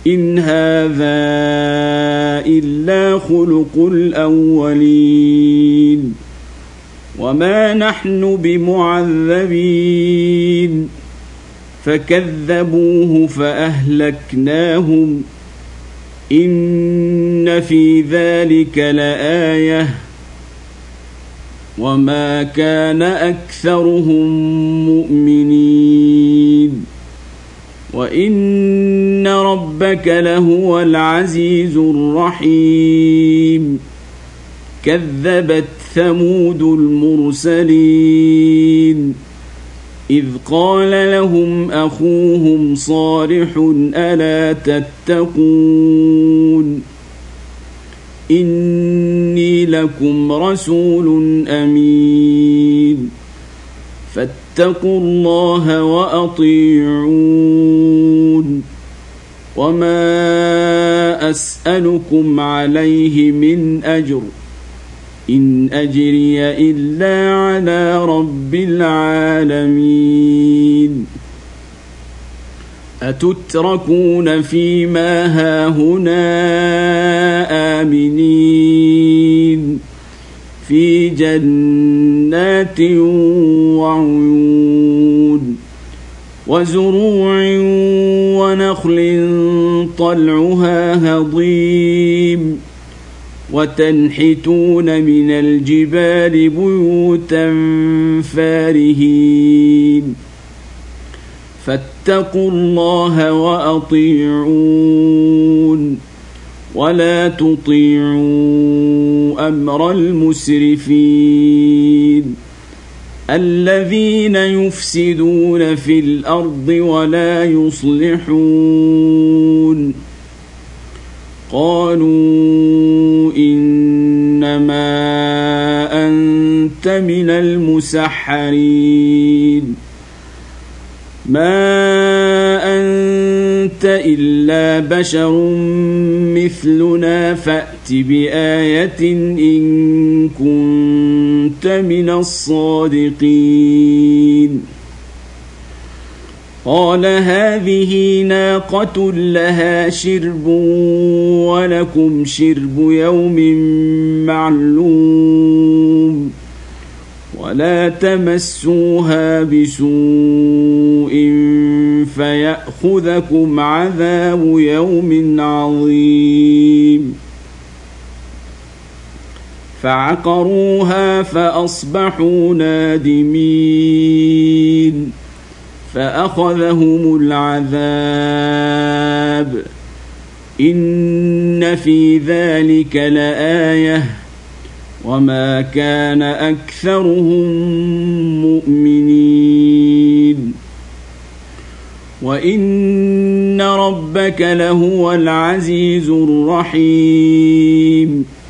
إن هذا إلا خلق الأولين وما نحن بمعذبين فكذبوه فأهلكناهم إن في ذلك لآية وما كان أكثرهم مؤمنين وإن ربك لهو العزيز الرحيم كذبت ثمود المرسلين إذ قال لهم أخوهم صالح ألا تتقون إني لكم رسول أمين فاتقوا الله وأطيعون وما أسألكم عليه من أجر إن أجري إلا على رب العالمين أتتركون فيما هاهنا آمنين في جنات وعيون وزروع ونخل طلعها هضيم وتنحتون من الجبال بيوتا فارهين فاتقوا الله وأطيعون ولا تطيعوا أمر المسرفين الذين يفسدون في الأرض ولا يصلحون قالوا إنما أنت من المسحرين ما أنت إلا بشر مثلنا فأت بآية إن كنت من الصادقين قال هذه ناقة لها شرب ولكم شرب يوم معلوم ولا تمسوها بسوء فيأخذكم عذاب يوم عظيم فعقروها فأصبحوا نادمين فأخذهم العذاب إن في ذلك لآية وما كان أكثرهم مؤمنين وإن ربك لهو العزيز الرحيم